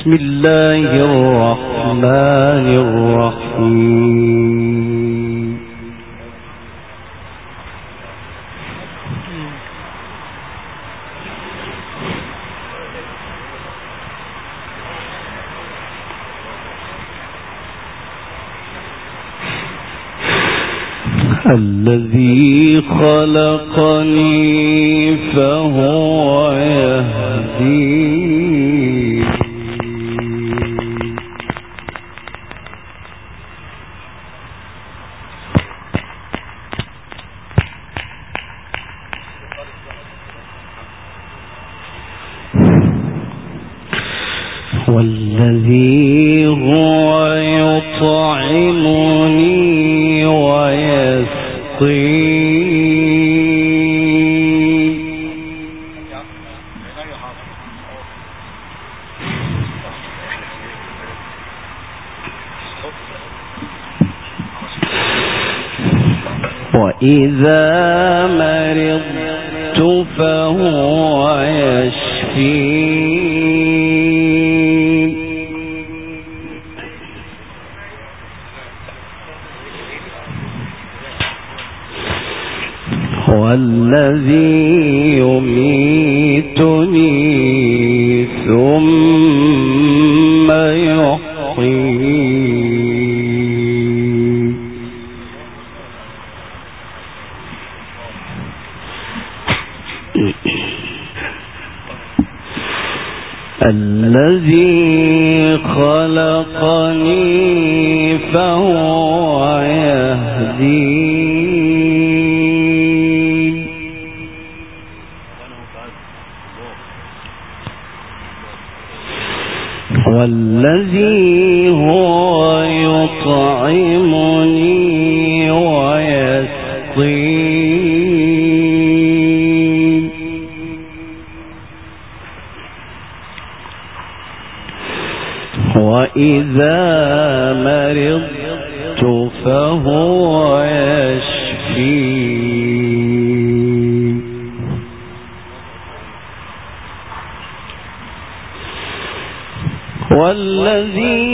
بسم الله الرحمن الرحيم. الذي خلقني فهو يهدين. والذي هو يطعمني ويسقين. وإذا مرضت فهو يشفين. والذي يميتني ثم يحيين. الذي خلقني فهو يهدين. والذي هو يطعمني ويسقين. وإذا مرضت فهو يشفين. والذي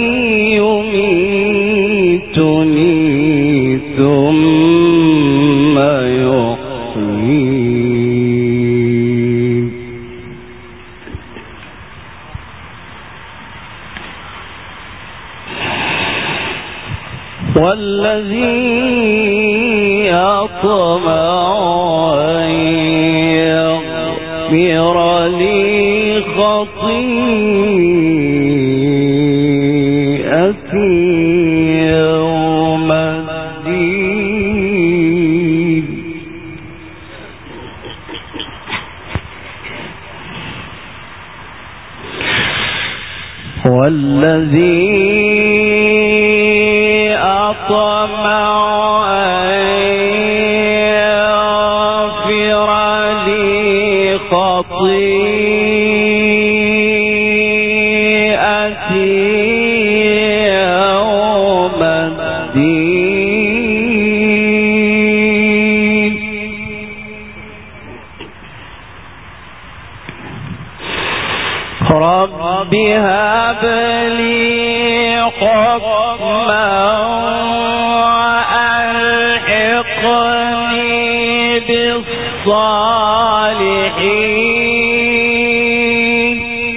يميتني ثم يحيين. والذي أطمع أن يغفر لي خطيئتي يوم الدين. والذي أطمع أن يغفر لي خطيئتي يوم الدين. رب هب لي حكما وألحقني بالصالحين.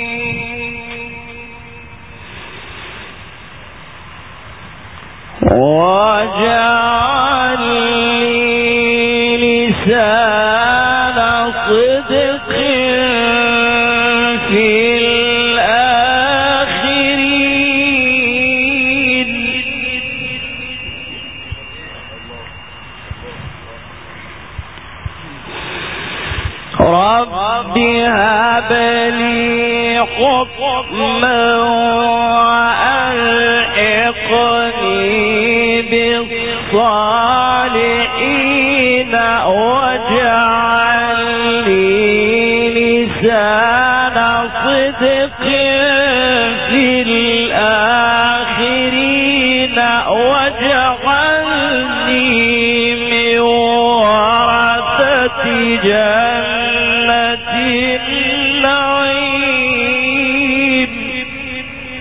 واجعل لي لسان صدق في الآخرين. رب هب لي حكما وألحقني بالصالحين. واجعل لي لسان صدق في الآخرين. واجعلني من ورثة جنة النعيم.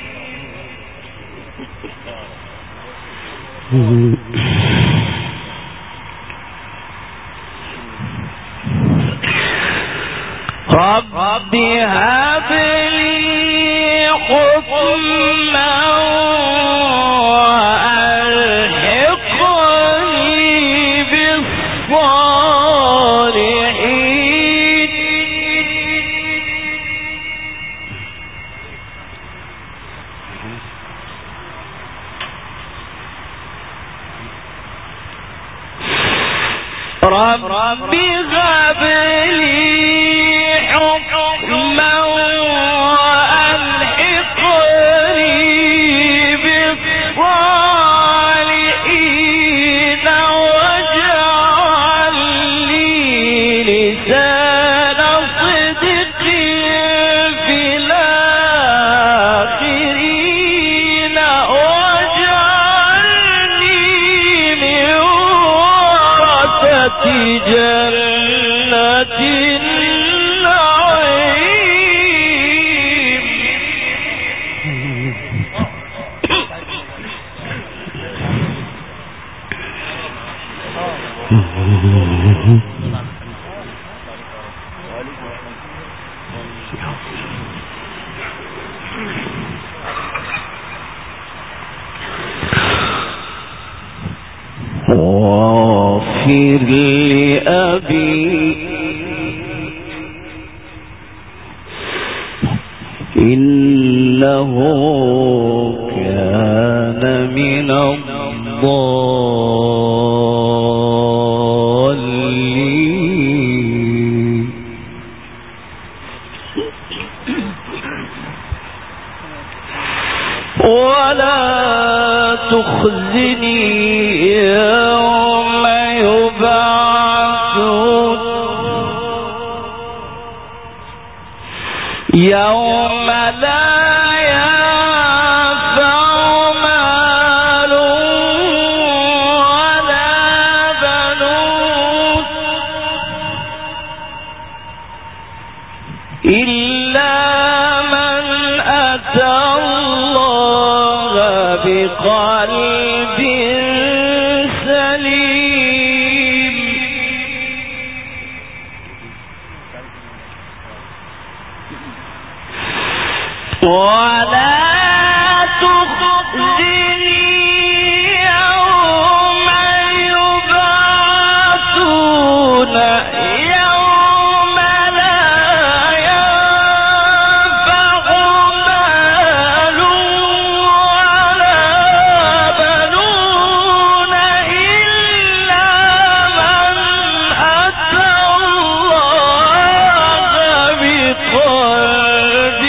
رب هب لي حكما وألحقني بالصالحين رب هب لي حكما وألحقني بالصالحين واجعل لي لسان صدق في الآخرين واجعلني من ورثة جنة واغفر لأبي إنه كان من الضالين ولا تخزني يوم يبعثون يوم لا ينفع مال ولا بنون إلا من أتى الله بقلب سليم ولا تخزني يوم يبعثون يوم لا ينفع مال ولا بنون إلا من أتى الله بقلب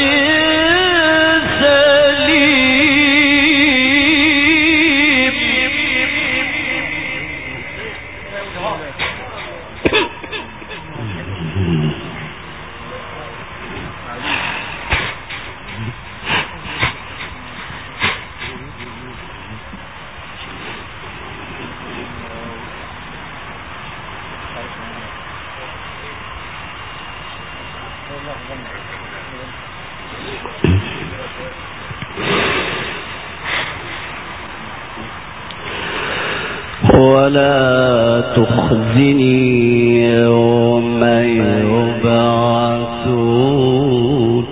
ولا تخزني يوم يبعثون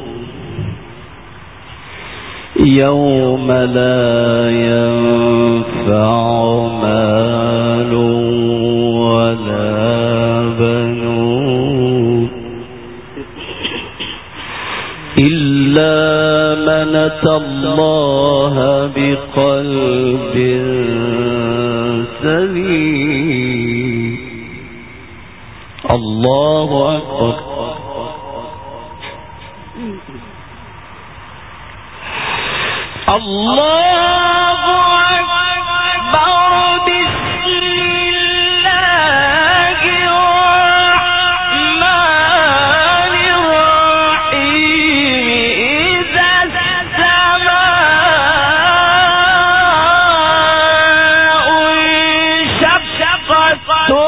يوم لا ينفع مال ولا بنون إلا من أتى الله بقلب سليم الله أكبر الله أكبر بسم الله الرحمن الرحيم إذا السماء انشقت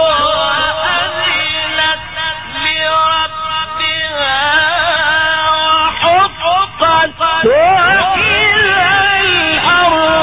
وأذنت لربها وحقت وإذا الأرض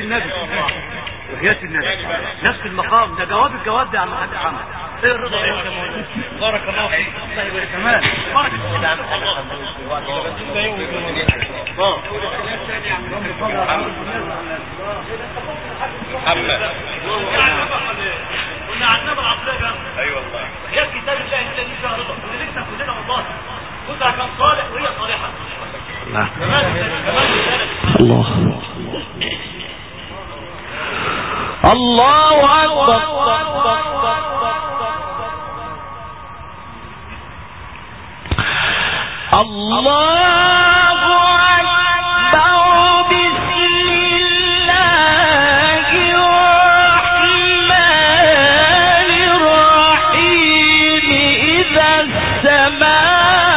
النبي وحياة النبي نفس المقام ده. جواب الجواب ده يا عم حاج محمد. ايه الرضا يا بارك الله فيك. الله يبارك كمان. بارك محمد كنا عندنا بالعقليه. ايوه والله. هي كتاب الله الذي فيها رضا ولسه كلنا والله. كلها كان صالح وهي صالحه. الله الله أكبر. الله أكبر. بسم الله الرحمن الرحيم. إذا السماء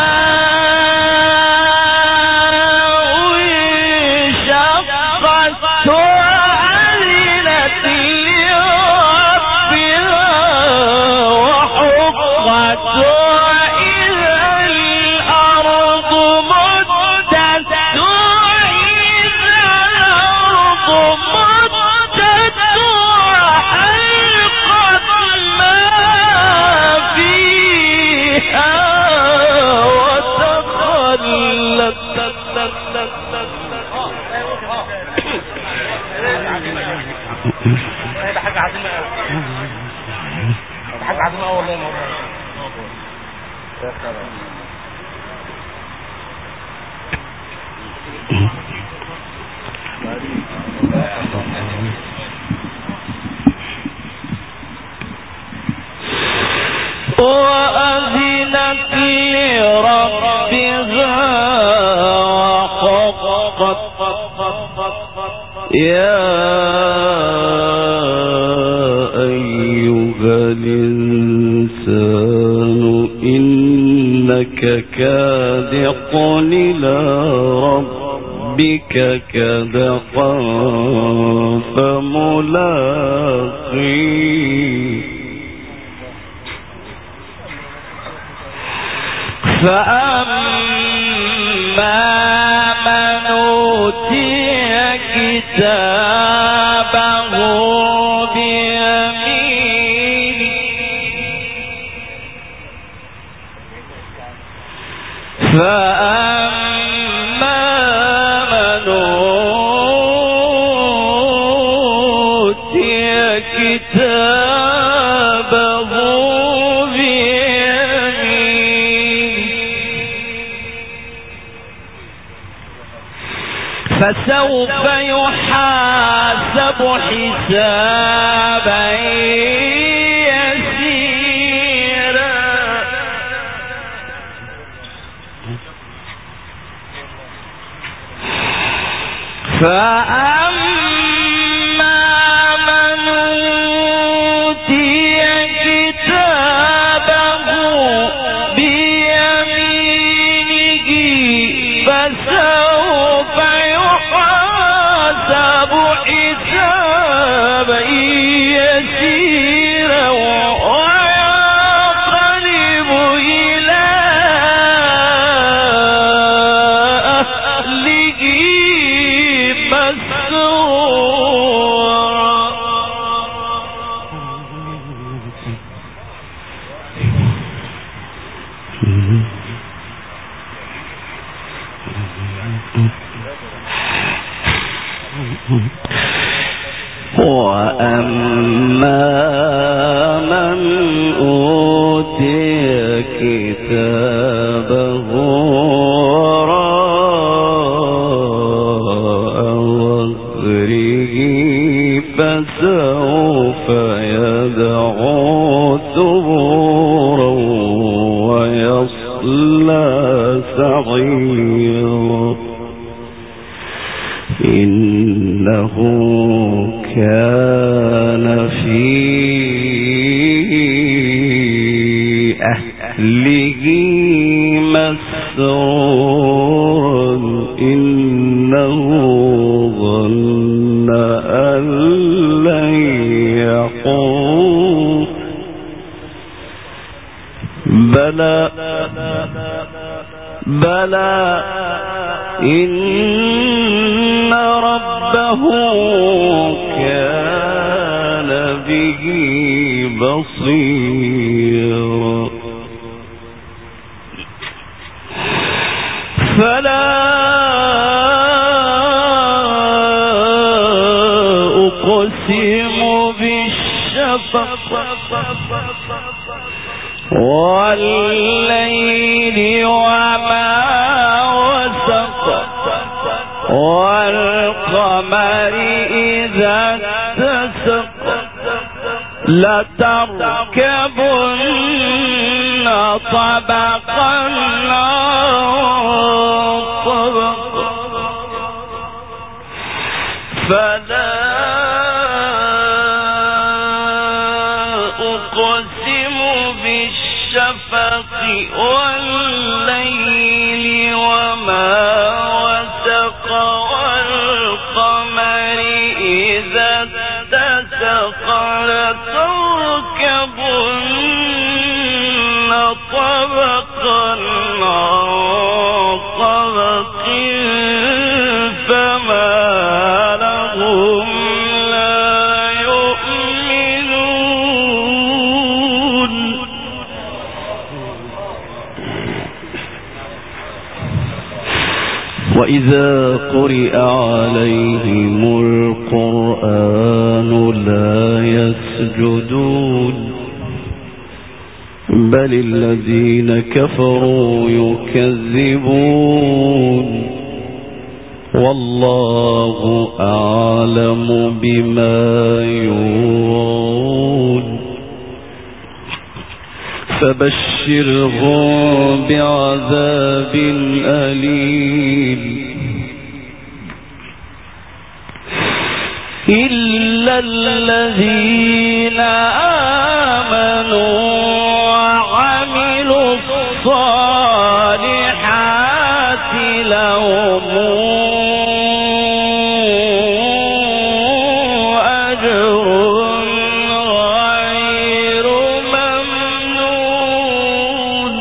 وأذنت لربها وحقت. يا أيها الإنسان إنك كادح إلى ربك كدحا فملاقيه. فأما من أوتي كتابه بيمينه فأما من أوتي كتابه فسوف يحاسب حسابا يسيرا. فأما من أوتي كتابه بيمينه فسوف يحاسب حسابا يسيرا وينقلب إلى أهله مسرورا. وأما من أوتي كتابه وراء ظهره فسوف يدعو ثبورا ويصلى سعيرا. إنه كان في أهله مسرورا. إنه ظن أن لن يحور. بلى إن ربه كان به بصيرا فلا أقسم بالشفق والليل وما وسق والقمر إذا اتسق لتركبن طبقا عن طبق فلا أقسم بالشفق والليل وما وسق والقمر إذا اتسق لتركبن طبقا عن طبق فما لهم لا يؤمنون وإذا قرئ عليهم القرآن لا يسجدون بل الذين كفروا يكذبون والله أعلم بما يوعون فبشرهم بعذاب أليم إلا الذين آمنوا وعملوا الصالحات لهم أجر غير ممنون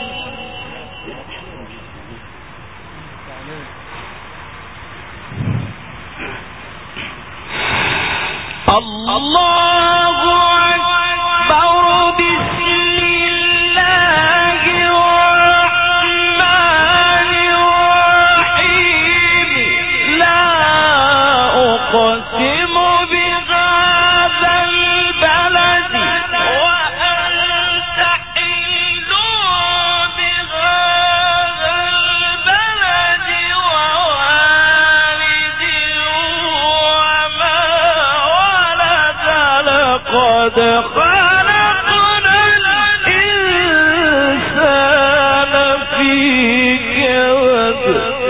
الله أكبر بسم الله الرحمن الرحيم لا أقسم بهذا البلد وأنت حل بهذا البلد ووالد وما ولد لقد خلقنا الإنسان في كبد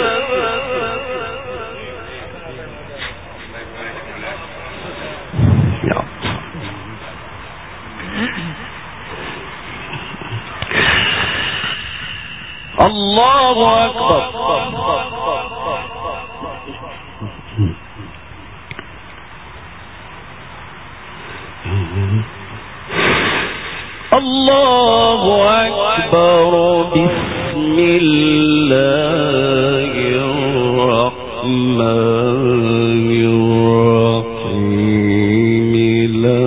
الله أكبر الله أكبر بسم الله الرحمن الرحيم لا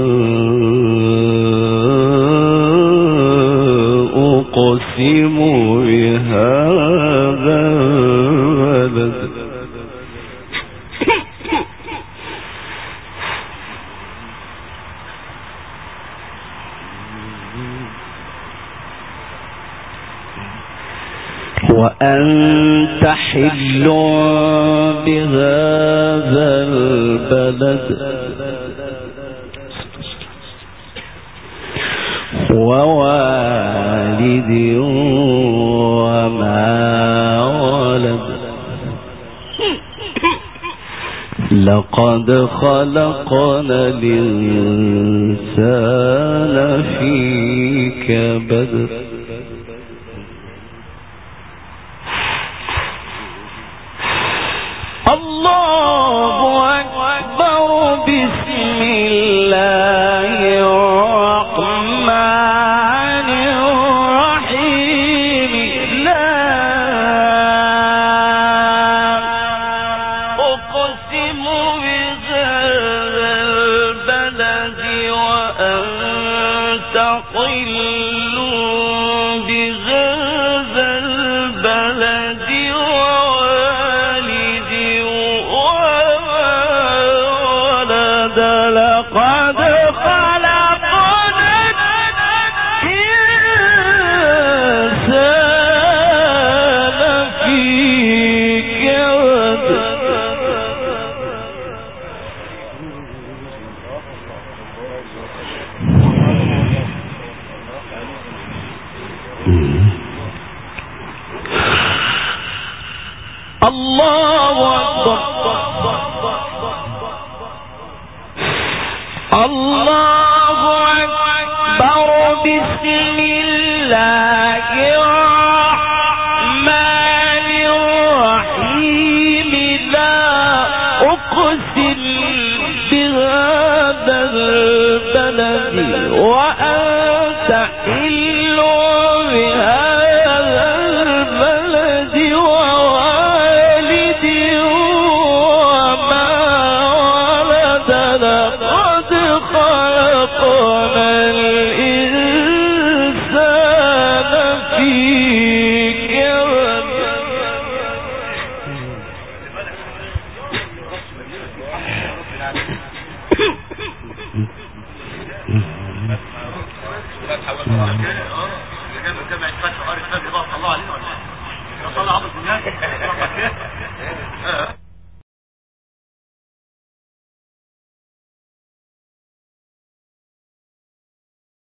أقسم بهذا البلد وأنت حل بهذا البلد ووالد وما ولد لقد خلقنا الإنسان في كبد الله أكبر بسم الله الرحمن الرحيم لا مستقل بهذا البلد ووالد وما ولد لقد خلقنا الإنسان في كبد الله أكبر الله أكبر بسم الله الرحمن الرحيم لا أقسم بهذا البلد وأنت حل بهذا البلد ووالد وما ولد لقد خلقنا الإنسان في كبد الله علينا ولا لا؟ صلى الله عليه وسلم.